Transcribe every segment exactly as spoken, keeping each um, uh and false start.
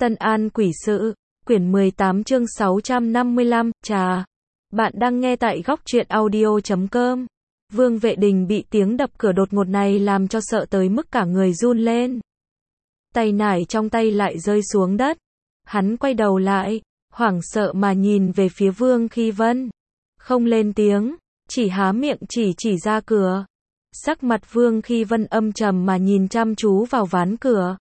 Tân An Quỷ Sự, quyển mười tám chương sáu trăm năm mươi lăm, trà. Bạn đang nghe tại góc truyện audio chấm com. Vương Vệ Đình bị tiếng đập cửa đột ngột này làm cho sợ tới mức cả người run lên. Tay nải trong tay lại rơi xuống đất. Hắn quay đầu lại, hoảng sợ mà nhìn về phía Vương Khi Vân. Không lên tiếng, chỉ há miệng chỉ chỉ ra cửa. Sắc mặt Vương Khi Vân âm trầm mà nhìn chăm chú vào ván cửa.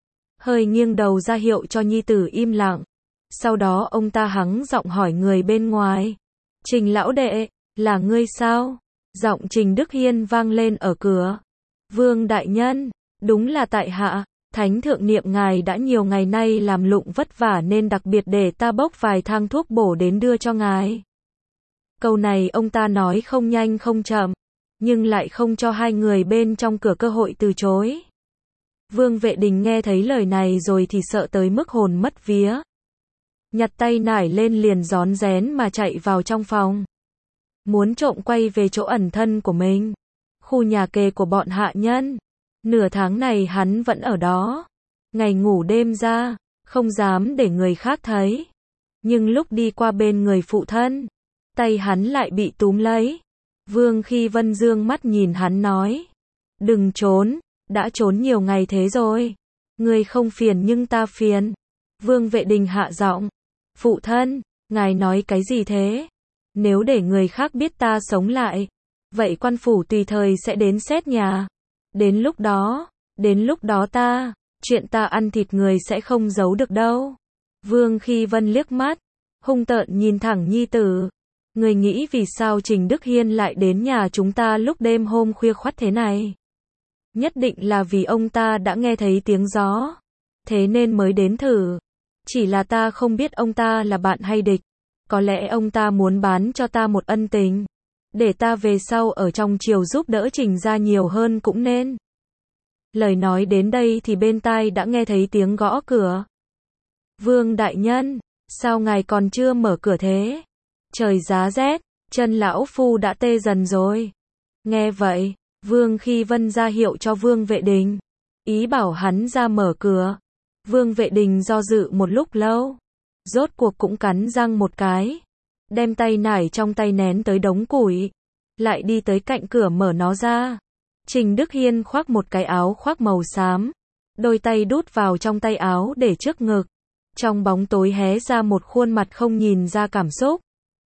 Hơi nghiêng đầu ra hiệu cho nhi tử im lặng. Sau đó ông ta hắng giọng hỏi người bên ngoài. Trình lão đệ, là ngươi sao? Giọng Trình Đức Hiên vang lên ở cửa. Vương đại nhân, đúng là tại hạ, thánh thượng niệm ngài đã nhiều ngày nay làm lụng vất vả nên đặc biệt để ta bốc vài thang thuốc bổ đến đưa cho ngài. Câu này ông ta nói không nhanh không chậm, nhưng lại không cho hai người bên trong cửa cơ hội từ chối. Vương Vệ Đình nghe thấy lời này rồi thì sợ tới mức hồn mất vía. Nhặt tay nải lên liền rón rén mà chạy vào trong phòng. Muốn trộm quay về chỗ ẩn thân của mình. Khu nhà kề của bọn hạ nhân. Nửa tháng này hắn vẫn ở đó. Ngày ngủ đêm ra, không dám để người khác thấy. Nhưng lúc đi qua bên người phụ thân, tay hắn lại bị túm lấy. Vương Khi Vân dương mắt nhìn hắn nói. Đừng trốn, đã trốn nhiều ngày thế rồi. Người không phiền nhưng ta phiền. Vương Vệ Đình hạ giọng. Phụ thân, ngài nói cái gì thế? Nếu để người khác biết ta sống lại, vậy quan phủ tùy thời sẽ đến xét nhà. Đến lúc đó, đến lúc đó ta, chuyện ta ăn thịt người sẽ không giấu được đâu. Vương Khi Vân liếc mắt, hung tợn nhìn thẳng nhi tử. Người nghĩ vì sao Trình Đức Hiên lại đến nhà chúng ta lúc đêm hôm khuya khoắt thế này? Nhất định là vì ông ta đã nghe thấy tiếng gió, thế nên mới đến thử. Chỉ là ta không biết ông ta là bạn hay địch. Có lẽ ông ta muốn bán cho ta một ân tình, để ta về sau ở trong triều giúp đỡ Trình gia nhiều hơn cũng nên. Lời nói đến đây thì bên tai đã nghe thấy tiếng gõ cửa. Vương đại nhân, sao ngài còn chưa mở cửa thế? Trời giá rét, chân lão phu đã tê dần rồi. Nghe vậy, Vương Khi Vân ra hiệu cho Vương Vệ Đình, ý bảo hắn ra mở cửa. Vương Vệ Đình do dự một lúc lâu, rốt cuộc cũng cắn răng một cái, đem tay nải trong tay nén tới đống củi, lại đi tới cạnh cửa mở nó ra. Trình Đức Hiên khoác một cái áo khoác màu xám, đôi tay đút vào trong tay áo để trước ngực, trong bóng tối hé ra một khuôn mặt không nhìn ra cảm xúc.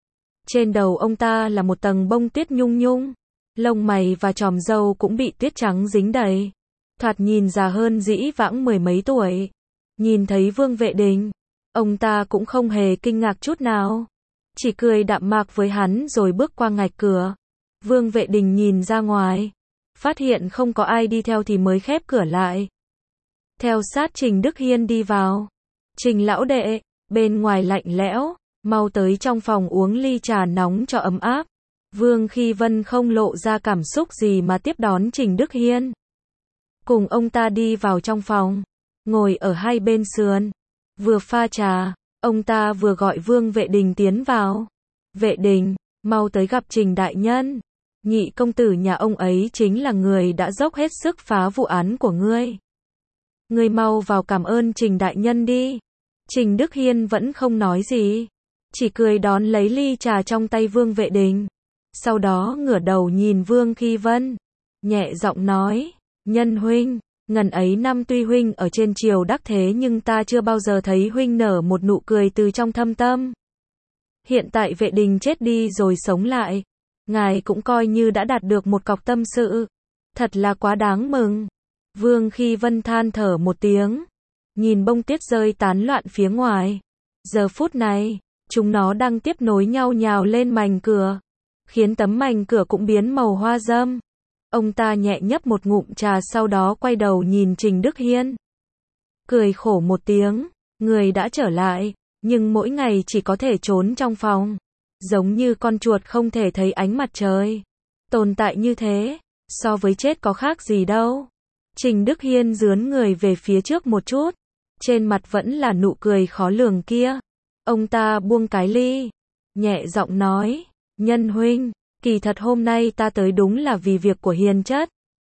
Trên đầu ông ta là một tầng bông tuyết nhung nhung, lông mày và chòm râu cũng bị tuyết trắng dính đầy, thoạt nhìn già hơn dĩ vãng mười mấy tuổi. Nhìn thấy Vương Vệ Đình, ông ta cũng không hề kinh ngạc chút nào, chỉ cười đạm mạc với hắn rồi bước qua ngạch cửa. Vương Vệ Đình nhìn ra ngoài, phát hiện không có ai đi theo thì mới khép cửa lại. Theo sát Trình Đức Hiên đi vào. Trình lão đệ, bên ngoài lạnh lẽo, mau tới trong phòng uống ly trà nóng cho ấm áp. Vương Khi Vân không lộ ra cảm xúc gì mà tiếp đón Trình Đức Hiên. Cùng ông ta đi vào trong phòng, ngồi ở hai bên sườn, vừa pha trà, ông ta vừa gọi Vương Vệ Đình tiến vào. Vệ Đình, mau tới gặp Trình đại nhân. Nhị công tử nhà ông ấy chính là người đã dốc hết sức phá vụ án của ngươi. Ngươi mau vào cảm ơn Trình đại nhân đi. Trình Đức Hiên vẫn không nói gì, chỉ cười đón lấy ly trà trong tay Vương Vệ Đình. Sau đó ngửa đầu nhìn Vương Khi Vân, nhẹ giọng nói, nhân huynh, ngần ấy năm tuy huynh ở trên triều đắc thế nhưng ta chưa bao giờ thấy huynh nở một nụ cười từ trong thâm tâm. Hiện tại Vệ Đình chết đi rồi sống lại, ngài cũng coi như đã đạt được một cọc tâm sự, thật là quá đáng mừng. Vương Khi Vân than thở một tiếng, nhìn bông tuyết rơi tán loạn phía ngoài. Giờ phút này, chúng nó đang tiếp nối nhau nhào lên mành cửa, khiến tấm mành cửa cũng biến màu hoa râm. Ông ta nhẹ nhấp một ngụm trà sau đó quay đầu nhìn Trình Đức Hiên. Cười khổ một tiếng, người đã trở lại, nhưng mỗi ngày chỉ có thể trốn trong phòng. Giống như con chuột không thể thấy ánh mặt trời. Tồn tại như thế, so với chết có khác gì đâu. Trình Đức Hiên dướn người về phía trước một chút. Trên mặt vẫn là nụ cười khó lường kia. Ông ta buông cái ly, nhẹ giọng nói, nhân huynh, kỳ thật hôm nay ta tới đúng là vì việc của Hiền chất.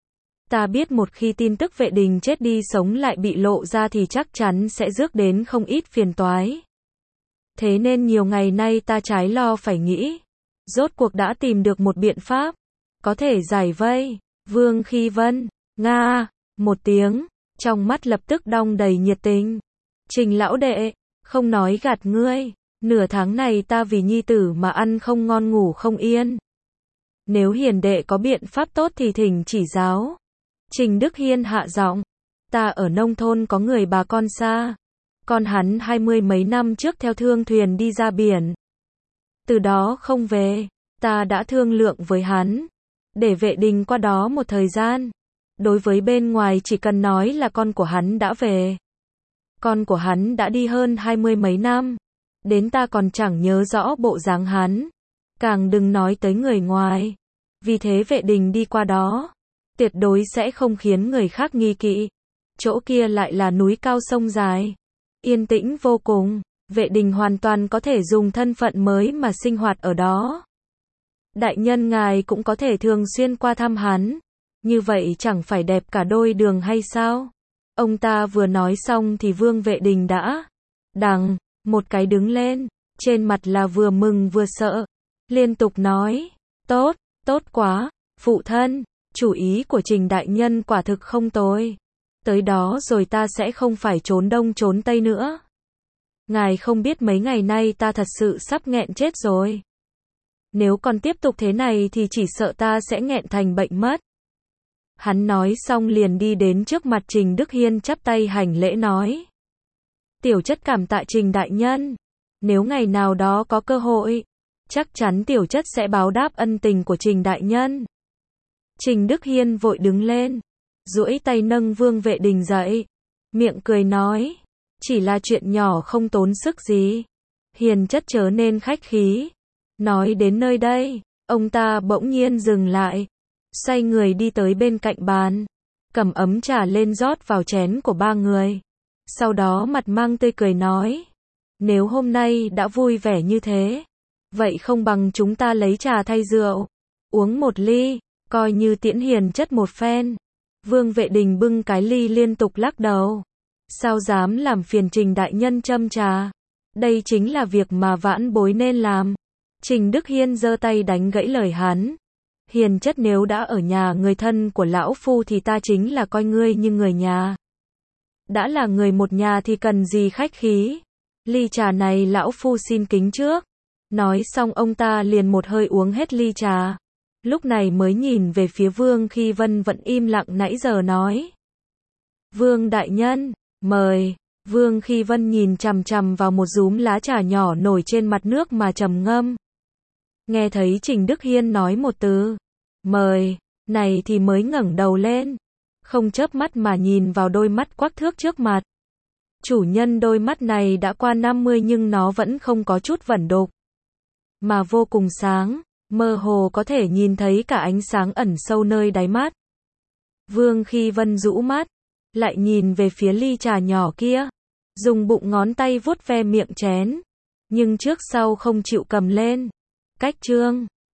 Ta biết một khi tin tức Vệ Đình chết đi sống lại bị lộ ra thì chắc chắn sẽ rước đến không ít phiền toái. Thế nên nhiều ngày nay ta trái lo phải nghĩ. Rốt cuộc đã tìm được một biện pháp. Có thể giải vây. Vương Khi Vân. Nga. Một tiếng. Trong mắt lập tức đong đầy nhiệt tình. Trình lão đệ. Không nói gạt ngươi. Nửa tháng này ta vì nhi tử mà ăn không ngon ngủ không yên. Nếu hiền đệ có biện pháp tốt thì thỉnh chỉ giáo. Trình Đức Hiên hạ giọng. Ta ở nông thôn có người bà con xa. Con hắn hai mươi mấy năm trước theo thương thuyền đi ra biển. Từ đó không về. Ta đã thương lượng với hắn. Để Vệ Đình qua đó một thời gian. Đối với bên ngoài chỉ cần nói là con của hắn đã về. Con của hắn đã đi hơn hai mươi mấy năm. Đến ta còn chẳng nhớ rõ bộ dáng hắn. Càng đừng nói tới người ngoài. Vì thế Vệ Đình đi qua đó. Tuyệt đối sẽ không khiến người khác nghi kỵ. Chỗ kia lại là núi cao sông dài. Yên tĩnh vô cùng. Vệ Đình hoàn toàn có thể dùng thân phận mới mà sinh hoạt ở đó. Đại nhân ngài cũng có thể thường xuyên qua thăm hắn. Như vậy chẳng phải đẹp cả đôi đường hay sao? Ông ta vừa nói xong thì Vương Vệ Đình đã đằng một cái đứng lên. Trên mặt là vừa mừng vừa sợ. Liên tục nói. Tốt, tốt quá. Phụ thân, chủ ý của Trình đại nhân quả thực không tồi. Tới đó rồi ta sẽ không phải trốn đông trốn tây nữa. Ngài không biết mấy ngày nay ta thật sự sắp nghẹn chết rồi. Nếu còn tiếp tục thế này thì chỉ sợ ta sẽ nghẹn thành bệnh mất. Hắn nói xong liền đi đến trước mặt Trình Đức Hiên chắp tay hành lễ nói. Tiểu chất cảm tạ Trình đại nhân. Nếu ngày nào đó có cơ hội, chắc chắn tiểu chất sẽ báo đáp ân tình của Trình đại nhân. Trình Đức Hiên vội đứng lên, duỗi tay nâng Vương Vệ Đình dậy, miệng cười nói, chỉ là chuyện nhỏ không tốn sức gì. Hiền chất chớ nên khách khí. Nói đến nơi đây, ông ta bỗng nhiên dừng lại, xoay người đi tới bên cạnh bàn, cầm ấm trà lên rót vào chén của ba người. Sau đó mặt mang tươi cười nói, nếu hôm nay đã vui vẻ như thế, vậy không bằng chúng ta lấy trà thay rượu, uống một ly, coi như tiễn hiền chất một phen. Vương Vệ Đình bưng cái ly liên tục lắc đầu. Sao dám làm phiền Trình đại nhân châm trà? Đây chính là việc mà vãn bối nên làm. Trình Đức Hiên giơ tay đánh gãy lời hắn. Hiền chất nếu đã ở nhà người thân của lão phu thì ta chính là coi ngươi như người nhà. Đã là người một nhà thì cần gì khách khí. Ly trà này lão phu xin kính trước. Nói xong ông ta liền một hơi uống hết ly trà. Lúc này mới nhìn về phía Vương Khi Vân vẫn im lặng nãy giờ nói. Vương đại nhân, mời. Vương Khi Vân nhìn chằm chằm vào một dúm lá trà nhỏ nổi trên mặt nước mà trầm ngâm. Nghe thấy Trình Đức Hiên nói một từ, mời, này thì mới ngẩng đầu lên. Không chớp mắt mà nhìn vào đôi mắt quắc thước trước mặt. Chủ nhân đôi mắt này đã qua năm mươi nhưng nó vẫn không có chút vẩn đục. Mà vô cùng sáng. Mơ hồ có thể nhìn thấy cả ánh sáng ẩn sâu nơi đáy mắt. Vương Khi Vân rũ mắt, lại nhìn về phía ly trà nhỏ kia, dùng bụng ngón tay vuốt ve miệng chén, nhưng trước sau không chịu cầm lên. Cách chương